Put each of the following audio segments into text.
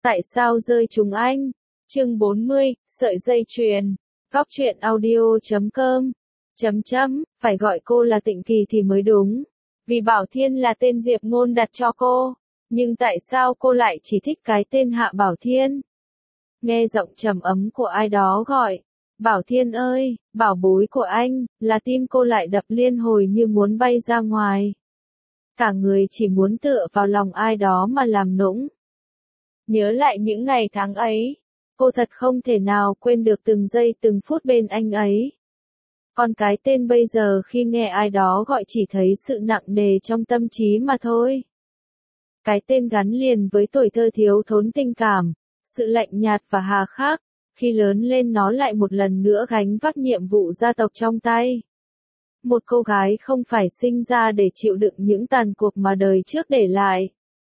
Tại sao rơi trúng anh? Chương 40, sợi dây chuyền. Góc truyện audio.com. Phải gọi cô là Tịnh Kỳ thì mới đúng. Vì Bảo Thiên là tên Diệp Ngôn đặt cho cô. Nhưng tại sao cô lại chỉ thích cái tên Hạ Bảo Thiên? Nghe giọng trầm ấm của ai đó gọi. Bảo Thiên ơi, bảo bối của anh, là tim cô lại đập liên hồi như muốn bay ra ngoài. Cả người chỉ muốn tựa vào lòng ai đó mà làm nũng. Nhớ lại những ngày tháng ấy, cô thật không thể nào quên được từng giây từng phút bên anh ấy. Còn cái tên bây giờ khi nghe ai đó gọi chỉ thấy sự nặng nề trong tâm trí mà thôi. Cái tên gắn liền với tuổi thơ thiếu thốn tình cảm, sự lạnh nhạt và hà khắc, khi lớn lên nó lại một lần nữa gánh vác nhiệm vụ gia tộc trong tay. Một cô gái không phải sinh ra để chịu đựng những tàn cuộc mà đời trước để lại.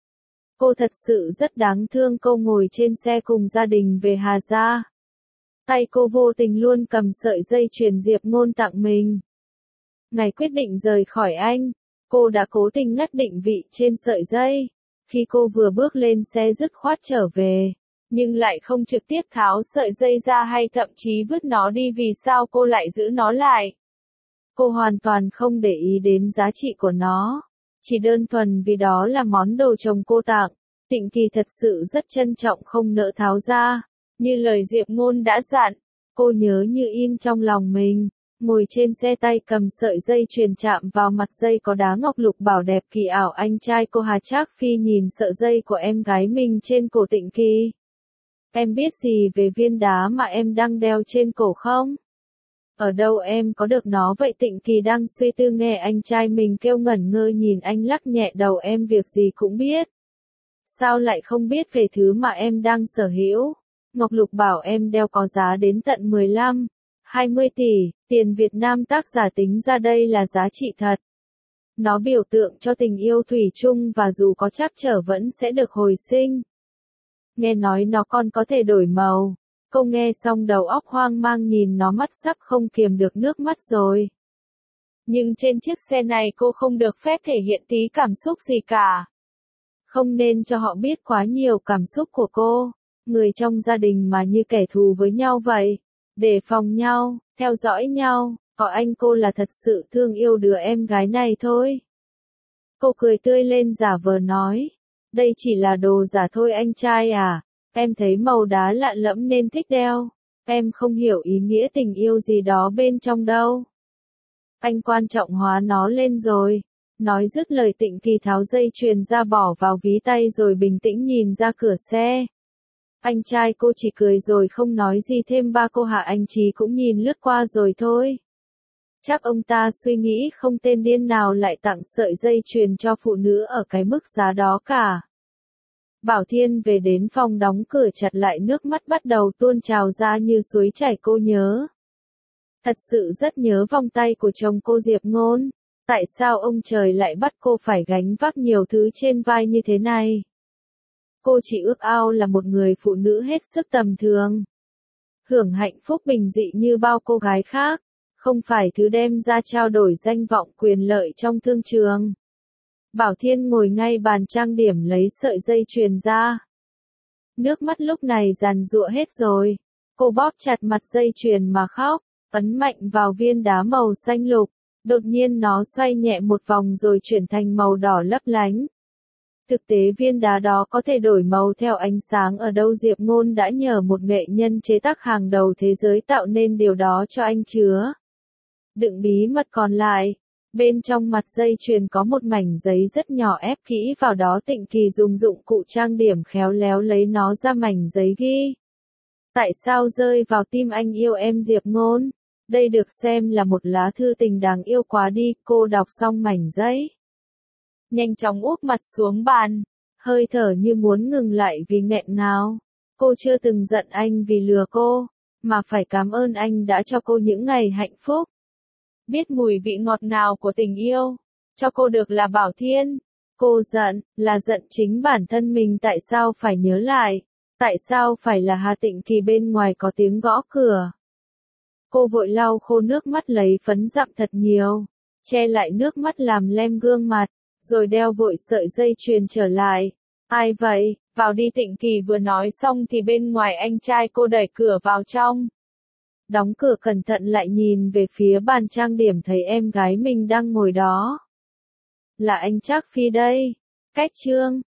Cô thật sự rất đáng thương. Cô ngồi trên xe cùng gia đình về Hà Gia. Tay cô vô tình luôn cầm sợi dây chuyền Diệp Ngôn tặng mình. Ngày quyết định rời khỏi anh, cô đã cố tình ngắt định vị trên sợi dây. Khi cô vừa bước lên xe dứt khoát trở về, nhưng lại không trực tiếp tháo sợi dây ra hay thậm chí vứt nó đi. Vì sao cô lại giữ nó lại? Cô hoàn toàn không để ý đến giá trị của nó. Chỉ đơn thuần vì đó là món đồ chồng cô tặng. Tịnh Kỳ thật sự rất trân trọng không nỡ tháo ra. Như lời Diệp Ngôn đã dặn, cô nhớ như in trong lòng mình. Ngồi trên xe tay cầm sợi dây chuyền chạm vào mặt dây có đá ngọc lục bảo đẹp kỳ ảo. Anh trai cô Hà Trác Phi nhìn sợi dây của em gái mình trên cổ Tịnh Kỳ. Em biết gì về viên đá mà em đang đeo trên cổ không? Ở đâu em có được nó vậy? Tịnh Kỳ đang suy tư nghe anh trai mình kêu ngẩn ngơ nhìn anh lắc nhẹ đầu. Em việc gì cũng biết. Sao lại không biết về thứ mà em đang sở hữu? Ngọc lục bảo em đeo có giá đến tận 15-20 tỷ, tiền Việt Nam. Tác giả tính ra đây là giá trị thật. Nó biểu tượng cho tình yêu thủy chung và dù có trắc trở vẫn sẽ được hồi sinh. Nghe nói nó còn có thể đổi màu. Cô nghe xong đầu óc hoang mang nhìn nó, mắt sắp không kiềm được nước mắt rồi. Nhưng trên chiếc xe này cô không được phép thể hiện tí cảm xúc gì cả. Không nên cho họ biết quá nhiều cảm xúc của cô. Người trong gia đình mà như kẻ thù với nhau vậy. Đề phòng nhau, theo dõi nhau, có anh cô là thật sự thương yêu đứa em gái này thôi. Cô cười tươi lên giả vờ nói. Đây chỉ là đồ giả thôi anh trai à. Em thấy màu đá lạ lẫm nên thích đeo. Em không hiểu ý nghĩa tình yêu gì đó bên trong đâu. Anh quan trọng hóa nó lên rồi. Nói dứt lời Tịnh Kỳ tháo dây chuyền ra bỏ vào ví tay rồi bình tĩnh nhìn ra cửa xe. Anh trai cô chỉ cười rồi không nói gì thêm. Ba cô Hạ anh Trí cũng nhìn lướt qua rồi thôi. Chắc ông ta suy nghĩ không tên điên nào lại tặng sợi dây chuyền cho phụ nữ ở cái mức giá đó cả. Bảo Thiên về đến phòng đóng cửa chặt lại, nước mắt bắt đầu tuôn trào ra như suối chảy. Cô nhớ. Thật sự rất nhớ vòng tay của chồng cô Diệp Ngôn. Tại sao ông trời lại bắt cô phải gánh vác nhiều thứ trên vai như thế này? Cô chỉ ước ao là một người phụ nữ hết sức tầm thường. Hưởng hạnh phúc bình dị như bao cô gái khác. Không phải thứ đem ra trao đổi danh vọng quyền lợi trong thương trường. Bảo Thiên ngồi ngay bàn trang điểm lấy sợi dây chuyền ra. Nước mắt lúc này giàn giụa hết rồi. Cô bóp chặt mặt dây chuyền mà khóc, ấn mạnh vào viên đá màu xanh lục. Đột nhiên nó xoay nhẹ một vòng rồi chuyển thành màu đỏ lấp lánh. Thực tế viên đá đó có thể đổi màu theo ánh sáng ở đâu? Diệp Ngôn đã nhờ một nghệ nhân chế tác hàng đầu thế giới tạo nên điều đó cho anh chứa đựng bí mật còn lại. Bên trong mặt dây chuyền có một mảnh giấy rất nhỏ ép kỹ vào đó. Tịnh Kỳ dùng dụng cụ trang điểm khéo léo lấy nó ra. Mảnh giấy ghi. Tại sao rơi vào tim anh yêu em Diệp Ngôn? Đây được xem là một lá thư tình đáng yêu quá đi. Cô đọc xong mảnh giấy, nhanh chóng úp mặt xuống bàn, hơi thở như muốn ngừng lại vì nghẹn ngào. Cô chưa từng giận anh vì lừa cô, mà phải cảm ơn anh đã cho cô những ngày hạnh phúc. Biết mùi vị ngọt ngào của tình yêu, cho cô được là Bảo Thiên. Cô giận, là giận chính bản thân mình. Tại sao phải nhớ lại? Tại sao phải là Hà Tịnh Kỳ? Bên ngoài có tiếng gõ cửa. Cô vội lau khô nước mắt lấy phấn dặm thật nhiều, che lại nước mắt làm lem gương mặt, rồi đeo vội sợi dây chuyền trở lại. Ai vậy? Vào đi Tịnh Kỳ vừa nói xong thì bên ngoài anh trai cô đẩy cửa vào trong. Đóng cửa cẩn thận lại nhìn về phía bàn trang điểm thấy em gái mình đang ngồi đó. Là anh Trác Phi đây. Cách Trương.